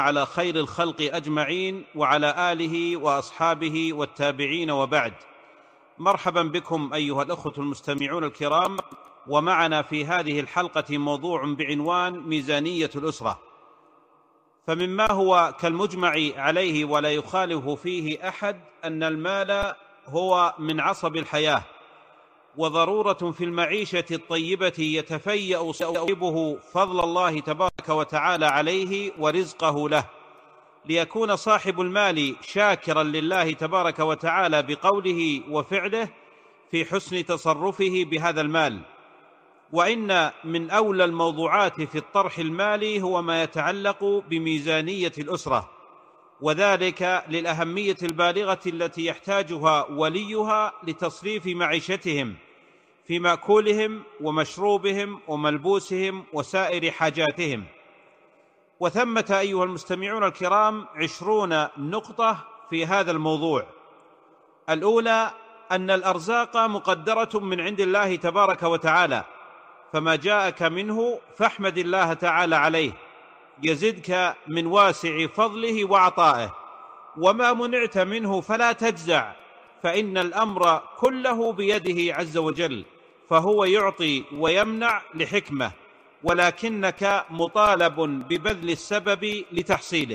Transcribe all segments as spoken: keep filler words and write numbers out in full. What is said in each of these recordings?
على خير الخلق أجمعين وعلى آله وأصحابه والتابعين، وبعد. مرحبا بكم أيها الأخوة المستمعون الكرام، ومعنا في هذه الحلقة موضوع بعنوان ميزانية الأسرة. فمما هو كالمجمع عليه ولا يخالف فيه أحد أن المال هو من عصب الحياة وضرورة في المعيشة الطيبة يتفيأ صاحبه فضل الله تبارك وتعالى عليه ورزقه له، ليكون صاحب المال شاكرا لله تبارك وتعالى بقوله وفعله في حسن تصرفه بهذا المال. وإن من أولى الموضوعات في الطرح المالي هو ما يتعلق بميزانية الأسرة، وذلك للأهمية البالغة التي يحتاجها وليها لتصريف معيشتهم في مأكولهم ومشروبهم وملبوسهم وسائر حاجاتهم. وثمة أيها المستمعون الكرام عشرون نقطة في هذا الموضوع. الأولى أن الأرزاق مقدرة من عند الله تبارك وتعالى، فما جاءك منه فاحمد الله تعالى عليه يزدك من واسع فضله وعطائه، وما منعت منه فلا تجزع، فإن الأمر كله بيده عز وجل، فهو يعطي ويمنع لحكمة، ولكنك مطالب ببذل السبب لتحصيله.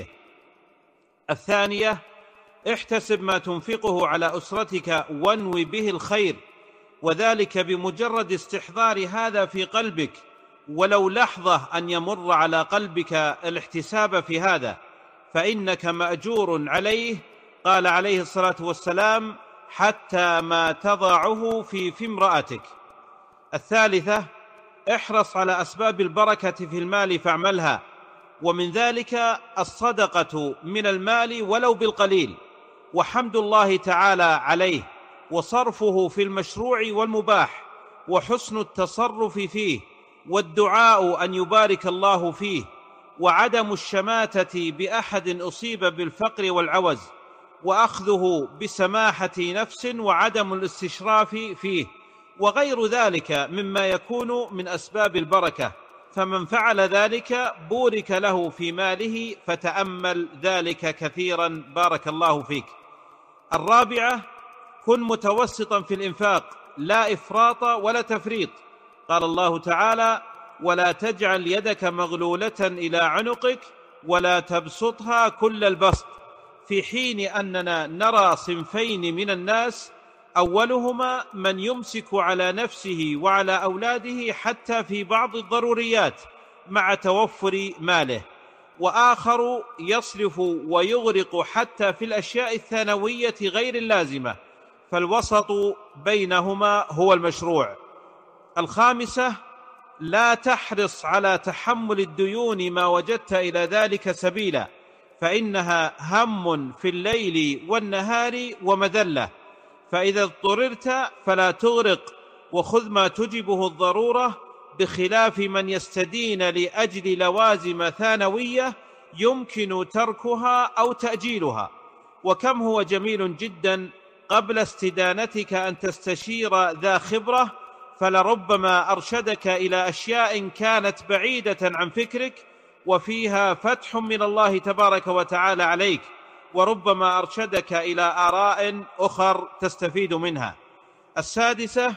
الثانية، احتسب ما تنفقه على أسرتك وانوي به الخير، وذلك بمجرد استحضار هذا في قلبك، ولو لحظة أن يمر على قلبك الاحتساب في هذا فإنك مأجور عليه. قال عليه الصلاة والسلام: حتى ما تضعه في في امرأتك. الثالثة، احرص على أسباب البركة في المال فاعملها، ومن ذلك الصدقة من المال ولو بالقليل، وحمد الله تعالى عليه، وصرفه في المشروع والمباح، وحسن التصرف فيه، والدعاء أن يبارك الله فيه، وعدم الشماتة بأحد أصيب بالفقر والعوز، وأخذه بسماحة نفس، وعدم الاستشراف فيه، وغير ذلك مما يكون من أسباب البركة. فمن فعل ذلك بورك له في ماله، فتأمل ذلك كثيرا بارك الله فيك. الرابعة، كن متوسطا في الإنفاق، لا إفراط ولا تفريط. قال الله تعالى: ولا تجعل يدك مغلولة إلى عنقك ولا تبسطها كل البسط، في حين أننا نرى صنفين من الناس: أولهما من يمسك على نفسه وعلى أولاده حتى في بعض الضروريات مع توفر ماله، وآخر يصرف ويغرق حتى في الأشياء الثانوية غير اللازمة، فالوسط بينهما هو المشروع. الخامسة، لا تحرص على تحمل الديون ما وجدت إلى ذلك سبيلا، فإنها هم في الليل والنهار ومذلة، فإذا اضطررت فلا تغرق، وخذ ما تجبه الضرورة، بخلاف من يستدين لأجل لوازم ثانوية يمكن تركها أو تأجيلها. وكم هو جميل جدا قبل استدانتك أن تستشير ذا خبرة، فلربما أرشدك إلى أشياء كانت بعيدة عن فكرك وفيها فتح من الله تبارك وتعالى عليك، وربما أرشدك إلى آراء أخر تستفيد منها. السادسة،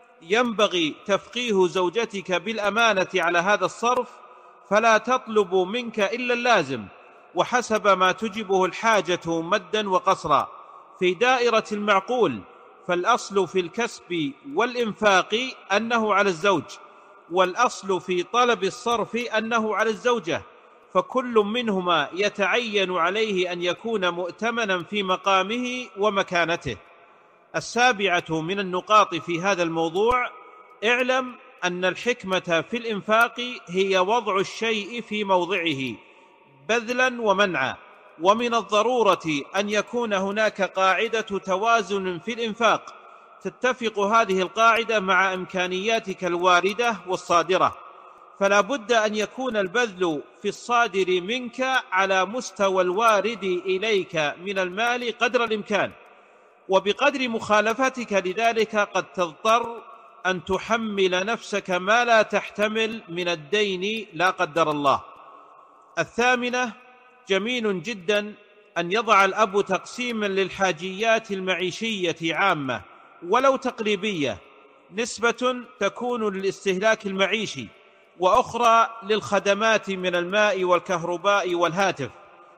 ينبغي تفقيه زوجتك بالأمانة على هذا الصرف، فلا تطلب منك إلا اللازم وحسب ما تجبه الحاجة مدا وقصرا في دائرة المعقول، فالأصل في الكسب والإنفاق أنه على الزوج، والأصل في طلب الصرف أنه على الزوجة، فكل منهما يتعين عليه أن يكون مؤتمنا في مقامه ومكانته. السابعة من النقاط في هذا الموضوع: اعلم أن الحكمة في الإنفاق هي وضع الشيء في موضعه بذلا ومنعا، ومن الضرورة أن يكون هناك قاعدة توازن في الإنفاق تتفق هذه القاعدة مع إمكانياتك الواردة والصادرة، فلا بد أن يكون البذل في الصادر منك على مستوى الوارد إليك من المال قدر الإمكان، وبقدر مخالفتك لذلك قد تضطر أن تحمل نفسك ما لا تحتمل من الدين لا قدر الله. الثامنة: جميل جدا أن يضع الأب تقسيما للحاجيات المعيشية عامة ولو تقريبية، نسبة تكون للاستهلاك المعيشي، وأخرى للخدمات من الماء والكهرباء والهاتف،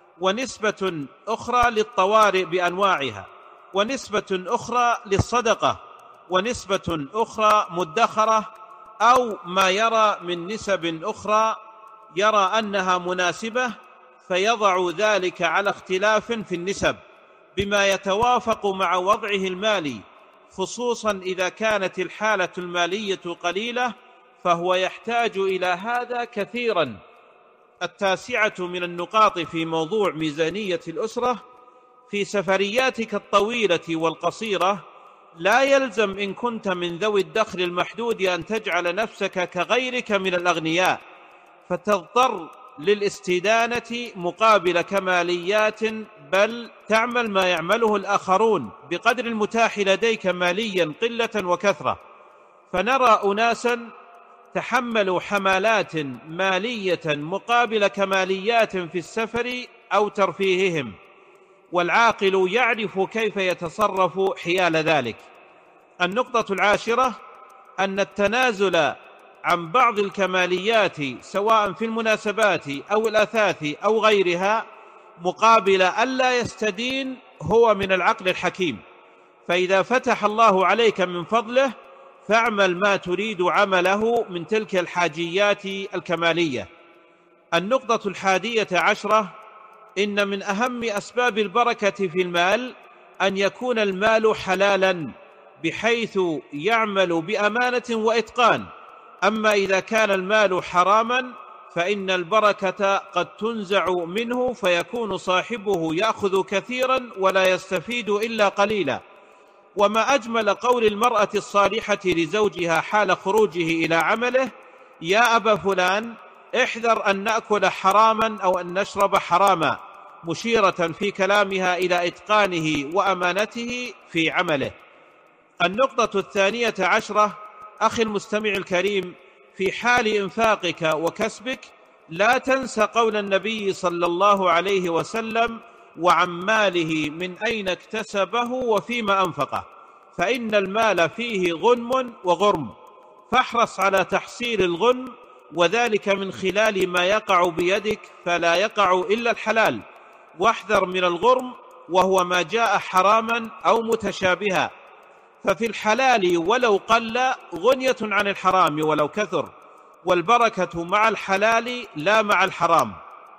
ونسبة أخرى للطوارئ بأنواعها، ونسبة أخرى للصدقة، ونسبة أخرى مدخرة، أو ما يرى من نسب أخرى يرى أنها مناسبة فيضع ذلك على اختلاف في النسب بما يتوافق مع وضعه المالي، خصوصا إذا كانت الحالة المالية قليلة فهو يحتاج إلى هذا كثيرا. التاسعة من النقاط في موضوع ميزانية الأسرة: في سفرياتك الطويلة والقصيرة لا يلزم إن كنت من ذوي الدخل المحدود أن تجعل نفسك كغيرك من الأغنياء فتضطر للاستدانة مقابل كماليات، بل تعمل ما يعمله الآخرون بقدر المتاح لديك ماليا قلة وكثرة. فنرى أناسا تحملوا حملات مالية مقابل كماليات في السفر أو ترفيههم، والعاقل يعرف كيف يتصرف حيال ذلك. النقطة العاشرة: أن التنازل عن بعض الكماليات سواء في المناسبات أو الأثاث أو غيرها مقابل ألا يستدين هو من العقل الحكيم، فإذا فتح الله عليك من فضله فاعمل ما تريد عمله من تلك الحاجيات الكمالية. النقطة الحادية عشرة: إن من أهم أسباب البركة في المال أن يكون المال حلالا بحيث يعمل بأمانة وإتقان، أما إذا كان المال حراما فإن البركة قد تنزع منه فيكون صاحبه يأخذ كثيرا ولا يستفيد إلا قليلا. وما أجمل قول المرأة الصالحة لزوجها حال خروجه إلى عمله: يا أبا فلان احذر أن نأكل حراما أو أن نشرب حراما، مشيرة في كلامها إلى إتقانه وأمانته في عمله. النقطة الثانية عشرة: أخي المستمع الكريم، في حال إنفاقك وكسبك لا تنسى قول النبي صلى الله عليه وسلم: وعن ماله من أين اكتسبه وفيما أنفقه، فإن المال فيه غنم وغرم، فاحرص على تحصيل الغنم وذلك من خلال ما يقع بيدك فلا يقع إلا الحلال، واحذر من الغرم وهو ما جاء حراما أو متشابها، ففي الحلال ولو قل غنية عن الحرام ولو كثر، والبركة مع الحلال لا مع الحرام.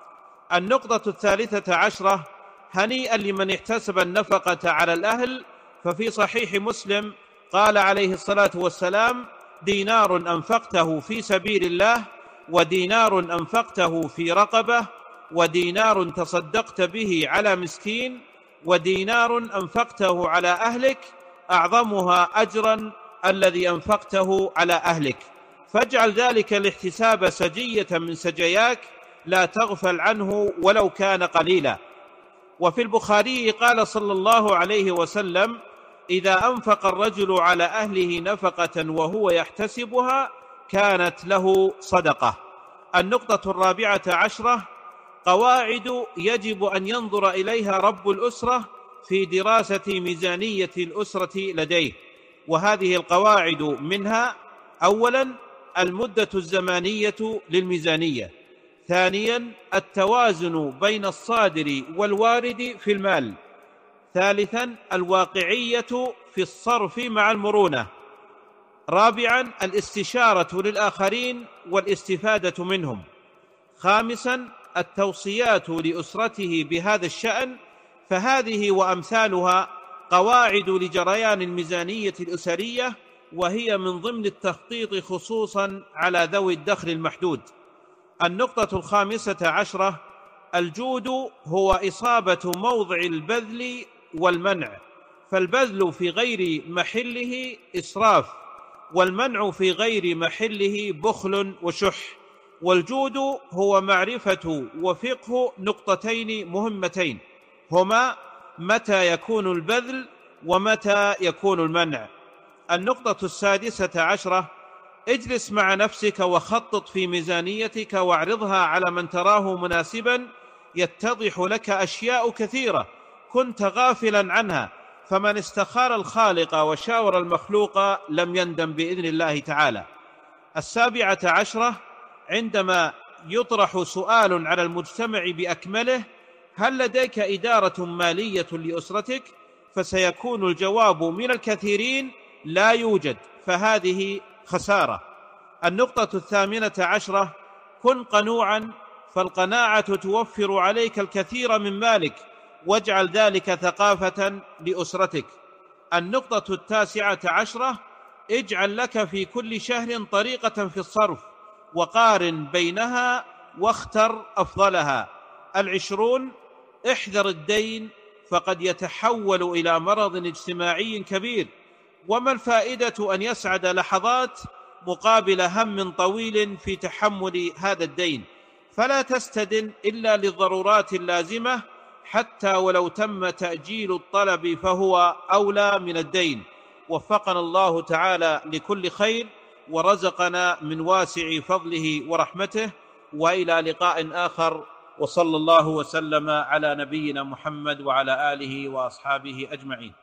النقطة الثالثة عشرة: هنيئا لمن احتسب النفقة على الأهل، ففي صحيح مسلم قال عليه الصلاة والسلام: دينار أنفقته في سبيل الله، ودينار أنفقته في رقبة، ودينار تصدقت به على مسكين، ودينار أنفقته على أهلك، أعظمها أجرا الذي أنفقته على أهلك. فاجعل ذلك الاحتساب سجية من سجياك لا تغفل عنه ولو كان قليلا. وفي البخاري قال صلى الله عليه وسلم: إذا أنفق الرجل على أهله نفقة وهو يحتسبها كانت له صدقة. النقطة الرابعة عشرة: قواعد يجب أن ينظر إليها رب الأسرة في دراسة ميزانية الأسرة لديه، وهذه القواعد منها: أولا المدة الزمانية للميزانية، ثانيا التوازن بين الصادر والوارد في المال، ثالثا الواقعية في الصرف مع المرونة، رابعا الاستشارة للآخرين والاستفادة منهم، خامسا التوصيات لأسرته بهذا الشأن. فهذه وأمثالها قواعد لجريان الميزانية الأسرية، وهي من ضمن التخطيط خصوصا على ذوي الدخل المحدود. النقطة الخامسة عشرة: الجود هو إصابة موضع البذل والمنع، فالبذل في غير محله إسراف، والمنع في غير محله بخل وشح. والجود هو معرفة وفقه نقطتين مهمتين، هما متى يكون البذل ومتى يكون المنع. النقطة السادسة عشرة: اجلس مع نفسك وخطط في ميزانيتك واعرضها على من تراه مناسبا يتضح لك أشياء كثيرة كنت غافلا عنها، فمن استخار الخالق وشاور المخلوق لم يندم بإذن الله تعالى. السابعة عشرة: عندما يطرح سؤال على المجتمع بأكمله: هل لديك إدارة مالية لأسرتك؟ فسيكون الجواب من الكثيرين: لا يوجد، فهذه خسارة. النقطة الثامنة عشرة: كن قنوعا، فالقناعة توفر عليك الكثير من مالك، واجعل ذلك ثقافة لأسرتك. النقطة التاسعة عشرة: اجعل لك في كل شهر طريقة في الصرف، وقارن بينها واختر أفضلها. العشرون: احذر الدين، فقد يتحول إلى مرض اجتماعي كبير، وما الفائدة أن يسعد لحظات مقابل هم طويل في تحمل هذا الدين؟ فلا تستدن إلا للضرورات اللازمة، حتى ولو تم تأجيل الطلب فهو أولى من الدين. وفقنا الله تعالى لكل خير، ورزقنا من واسع فضله ورحمته، وإلى لقاء آخر، وصلى الله وسلم على نبينا محمد وعلى آله وأصحابه أجمعين.